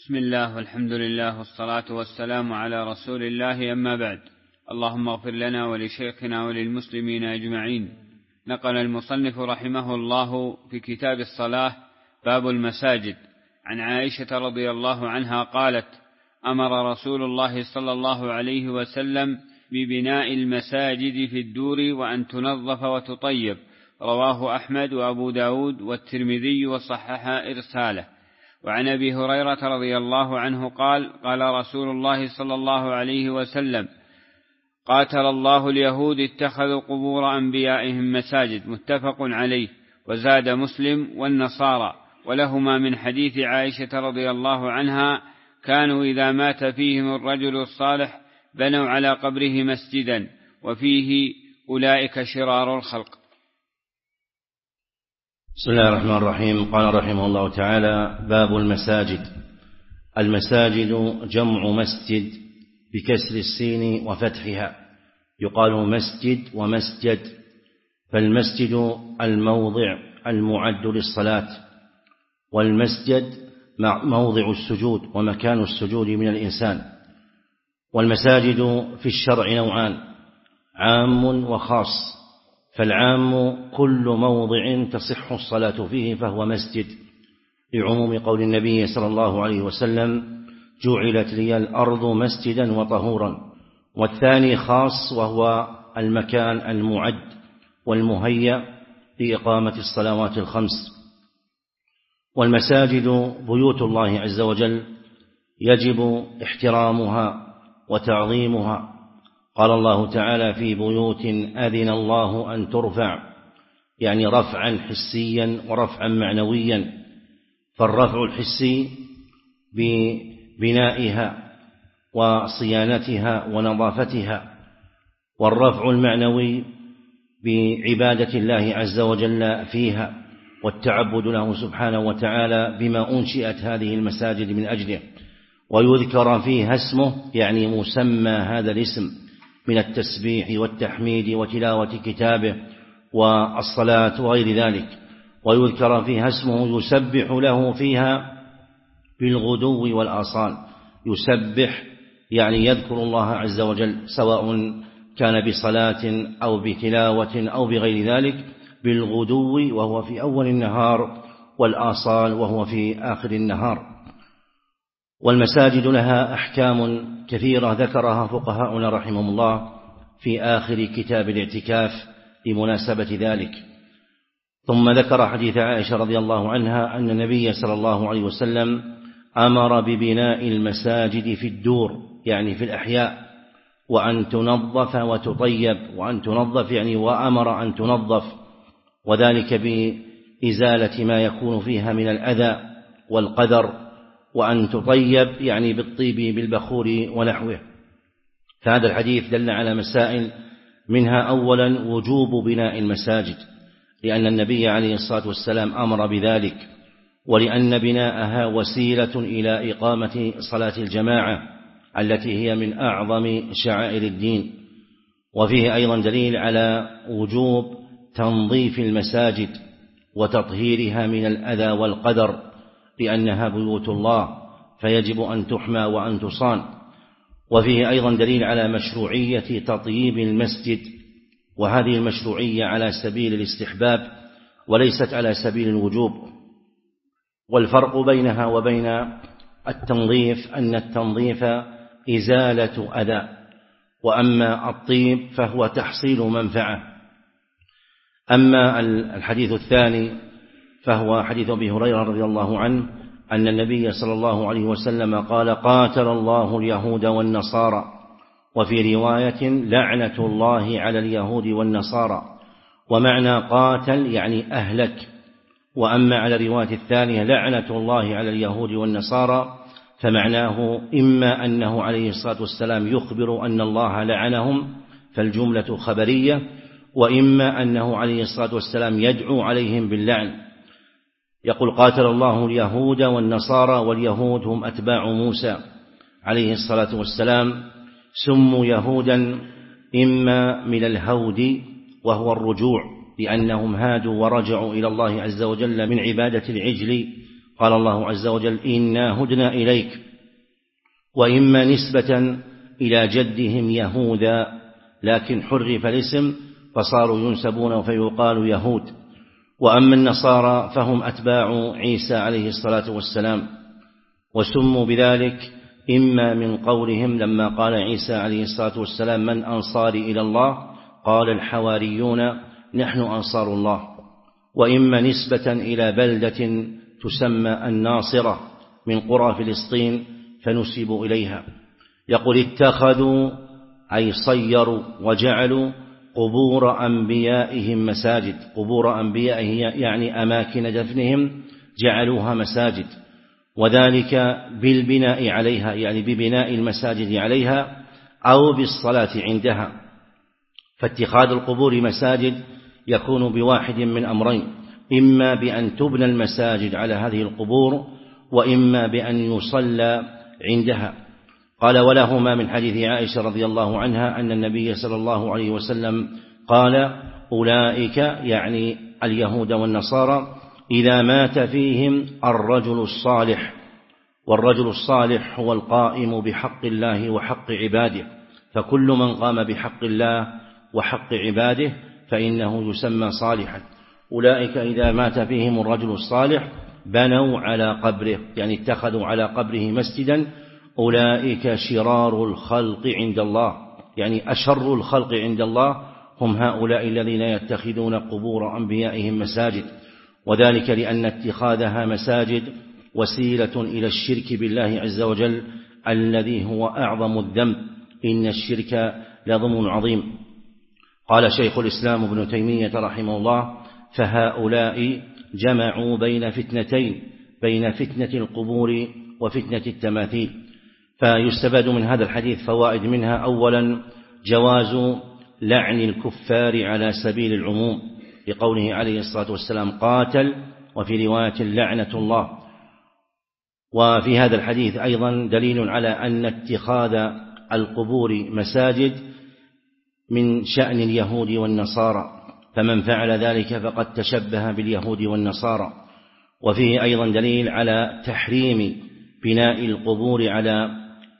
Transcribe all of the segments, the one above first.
بسم الله والحمد لله والصلاة والسلام على رسول الله، أما بعد. اللهم اغفر لنا ولشيخنا وللمسلمين أجمعين. نقل المصنف رحمه الله في كتاب الصلاة باب المساجد عن عائشة رضي الله عنها قالت: أمر رسول الله صلى الله عليه وسلم ببناء المساجد في الدور وأن تنظف وتطيب. رواه أحمد وأبو داود والترمذي وصحح إرساله. وعن أبي هريرة رضي الله عنه قال: قال رسول الله صلى الله عليه وسلم: قاتل الله اليهود اتخذوا قبور أنبيائهم مساجد. متفق عليه. وزاد مسلم: والنصارى. ولهما من حديث عائشة رضي الله عنها: كانوا إذا مات فيهم الرجل الصالح بنوا على قبره مسجدا، وفيه أولئك شرار الخلق. بسم الله الرحمن الرحيم. قال رحمه الله تعالى: باب المساجد. المساجد جمع مسجد بكسر السين وفتحها، يقال مسجد ومسجد. فالمسجد الموضع المعد للصلاة، والمسجد موضع السجود ومكان السجود من الإنسان. والمساجد في الشرع نوعان: عام وخاص. فالعام كل موضع تصح الصلاة فيه فهو مسجد، لعموم قول النبي صلى الله عليه وسلم: جعلت لي الأرض مسجدا وطهورا. والثاني خاص، وهو المكان المعد والمهيأ لإقامة الصلوات الخمس. والمساجد بيوت الله عز وجل، يجب احترامها وتعظيمها. قال الله تعالى: في بيوت أذن الله أن ترفع، يعني رفعا حسيا ورفعا معنويا. فالرفع الحسي ببنائها وصيانتها ونظافتها، والرفع المعنوي بعبادة الله عز وجل فيها والتعبد له سبحانه وتعالى بما أنشئت هذه المساجد من أجله. ويذكر فيها اسمه، يعني مسمى هذا الاسم من التسبيح والتحميد وتلاوة كتابه والصلاة وغير ذلك. ويذكر فيها اسمه يسبح له فيها بالغدو والآصال. يسبح يعني يذكر الله عز وجل، سواء كان بصلاة أو بتلاوة أو بغير ذلك، بالغدو وهو في أول النهار، والآصال وهو في آخر النهار. والمساجد لها أحكام كثيرة ذكرها فقهاؤنا رحمهم الله في آخر كتاب الاعتكاف لمناسبة ذلك. ثم ذكر حديث عائشة رضي الله عنها أن النبي صلى الله عليه وسلم أمر ببناء المساجد في الدور، يعني في الأحياء، وأن تنظف وتطيب. وأن تنظف يعني وأمر أن تنظف، وذلك بإزالة ما يكون فيها من الأذى والقدر. وأن تطيب يعني بالطيب بالبخور ونحوه. فهذا الحديث دل على مسائل، منها أولا وجوب بناء المساجد، لأن النبي عليه الصلاة والسلام أمر بذلك، ولأن بناءها وسيلة إلى إقامة صلاة الجماعة التي هي من أعظم شعائر الدين. وفيه أيضا دليل على وجوب تنظيف المساجد وتطهيرها من الأذى والقدر، لأنها بيوت الله فيجب أن تحمى وأن تصان. وفيه أيضا دليل على مشروعية تطييب المسجد، وهذه المشروعية على سبيل الاستحباب وليست على سبيل الوجوب. والفرق بينها وبين التنظيف أن التنظيف إزالة أذى، وأما الطيب فهو تحصيل منفعة. أما الحديث الثاني فهو حديث أبي هريرة رضي الله عنه أن النبي صلى الله عليه وسلم قال: قاتل الله اليهود والنصارى. وفي رواية: لعنة الله على اليهود والنصارى. ومعنى قاتل يعني أهلك. وأما على رواية الثانية لعنة الله على اليهود والنصارى، فمعناه إما أنه عليه الصلاة والسلام يخبر أن الله لعنهم فالجملة خبرية، وإما أنه عليه الصلاة والسلام يدعو عليهم باللعن. يقول: قاتل الله اليهود والنصارى. واليهود هم أتباع موسى عليه الصلاة والسلام، سموا يهودا إما من الهود وهو الرجوع، لأنهم هادوا ورجعوا إلى الله عز وجل من عبادة العجل قال الله عز وجل إنا هدنا إليك، وإما نسبة إلى جدهم يهوذا لكن حرف الاسم فصاروا ينسبون فيقال يهود. وأما النصارى فهم أتباع عيسى عليه الصلاة والسلام، وسموا بذلك إما من قولهم لما قال عيسى عليه الصلاة والسلام من أنصاري إلى الله قال الحواريون نحن أنصار الله، وإما نسبة إلى بلدة تسمى الناصرة من قرى فلسطين فنسبوا إليها. يقول اتخذوا أي صيروا وجعلوا قبور أنبيائهم مساجد، قبور أنبيائهم يعني أماكن دفنهم جعلوها مساجد، وذلك بالبناء عليها يعني ببناء المساجد عليها أو بالصلاة عندها. فاتخاذ القبور مساجد يكون بواحد من أمرين، إما بأن تبنى المساجد على هذه القبور وإما بأن يصلى عندها. قال ولهما من حديث عائشة رضي الله عنها أن النبي صلى الله عليه وسلم قال أولئك يعني اليهود والنصارى إذا مات فيهم الرجل الصالح، والرجل الصالح هو القائم بحق الله وحق عباده، فكل من قام بحق الله وحق عباده فإنه يسمى صالحا. أولئك إذا مات فيهم الرجل الصالح بنوا على قبره يعني اتخذوا على قبره مسجدا. أولئك شرار الخلق عند الله يعني أشر الخلق عند الله هم هؤلاء الذين يتخذون قبور أنبيائهم مساجد، وذلك لأن اتخاذها مساجد وسيلة إلى الشرك بالله عز وجل الذي هو أعظم الذنب، إن الشرك لظلم عظيم. قال شيخ الإسلام ابن تيمية رحمه الله فهؤلاء جمعوا بين فتنتين، بين فتنة القبور وفتنة التماثيل. فيستفاد من هذا الحديث فوائد، منها أولا جواز لعن الكفار على سبيل العموم لقوله عليه الصلاة والسلام قاتل، وفي رواية لعنة الله. وفي هذا الحديث أيضا دليل على أن اتخاذ القبور مساجد من شأن اليهود والنصارى، فمن فعل ذلك فقد تشبه باليهود والنصارى. وفيه أيضا دليل على تحريم بناء القبور على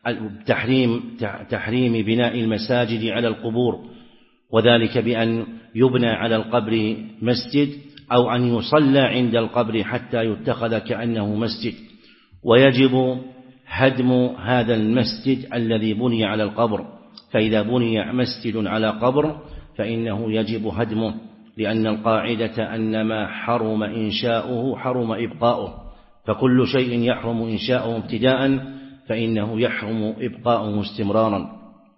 تحريم بناء المساجد على القبور، وذلك بأن يبنى على القبر مسجد أو أن يصلى عند القبر حتى يتخذ كأنه مسجد. ويجب هدم هذا المسجد الذي بني على القبر، فإذا بني مسجد على قبر فإنه يجب هدمه، لأن القاعدة أن ما حرم إنشاؤه حرم إبقاؤه، فكل شيء يحرم إنشاؤه ابتداء فإنه يحرم إبقاؤه استمرارا.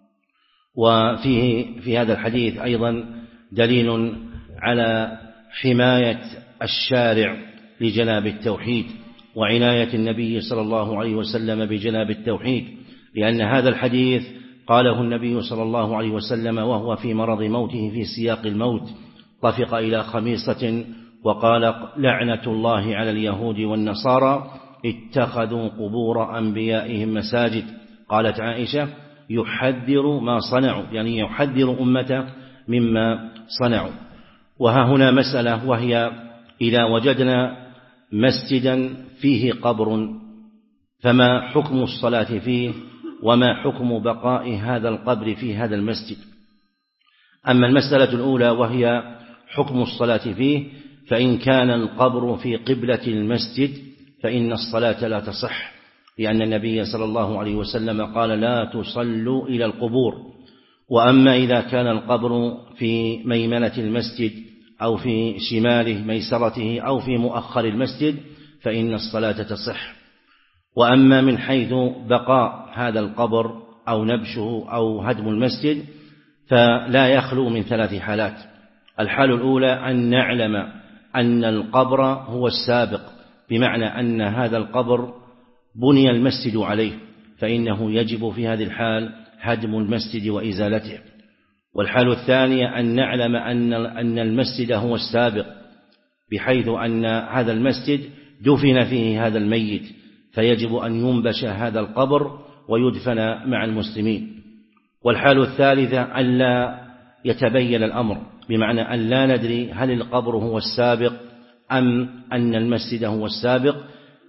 في هذا الحديث أيضا دليل على حماية الشارع لجناب التوحيد وعناية النبي صلى الله عليه وسلم بجناب التوحيد، لأن هذا الحديث قاله النبي صلى الله عليه وسلم وهو في مرض موته في سياق الموت، طفق إلى خميصة وقال لعنة الله على اليهود والنصارى اتخذوا قبور أنبيائهم مساجد. قالت عائشة يحذر ما صنعوا يعني يحذر أمته مما صنعوا. وها هنا مسألة، وهي إذا وجدنا مسجدا فيه قبر فما حكم الصلاة فيه وما حكم بقاء هذا القبر في هذا المسجد؟ أما المسألة الأولى وهي حكم الصلاة فيه، فإن كان القبر في قبلة المسجد فإن الصلاة لا تصح، لأن النبي صلى الله عليه وسلم قال لا تصلوا إلى القبور. وأما إذا كان القبر في ميمنة المسجد أو في شماله ميسرته أو في مؤخر المسجد فإن الصلاة تصح. وأما من حيث بقاء هذا القبر أو نبشه أو هدم المسجد فلا يخلو من ثلاث حالات. الحالة الأولى أن نعلم أن القبر هو السابق، بمعنى أن هذا القبر بني المسجد عليه، فإنه يجب في هذه الحال هدم المسجد وإزالته. والحالة الثانية أن نعلم أن المسجد هو السابق، بحيث أن هذا المسجد دفن فيه هذا الميت، فيجب أن ينبش هذا القبر ويدفن مع المسلمين. والحالة الثالثة أن لا يتبين الأمر، بمعنى أن لا ندري هل القبر هو السابق أم أن المسجد هو السابق،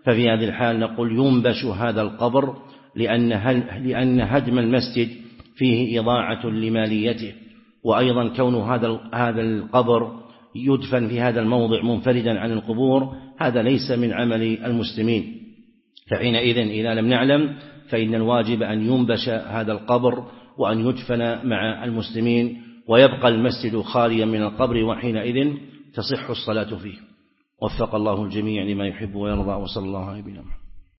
ففي هذه الحال نقول ينبش هذا القبر، لأن هدم المسجد فيه إضاعة لماليته، وأيضا كون هذا القبر يدفن في هذا الموضع منفردا عن القبور هذا ليس من عمل المسلمين. فحينئذ إذا لم نعلم فإن الواجب أن ينبش هذا القبر وأن يدفن مع المسلمين، ويبقى المسجد خاليا من القبر، وحينئذ تصح الصلاة فيه. وفق الله الجميع لما يحب ويرضى، وصلى الله عليه وسلم.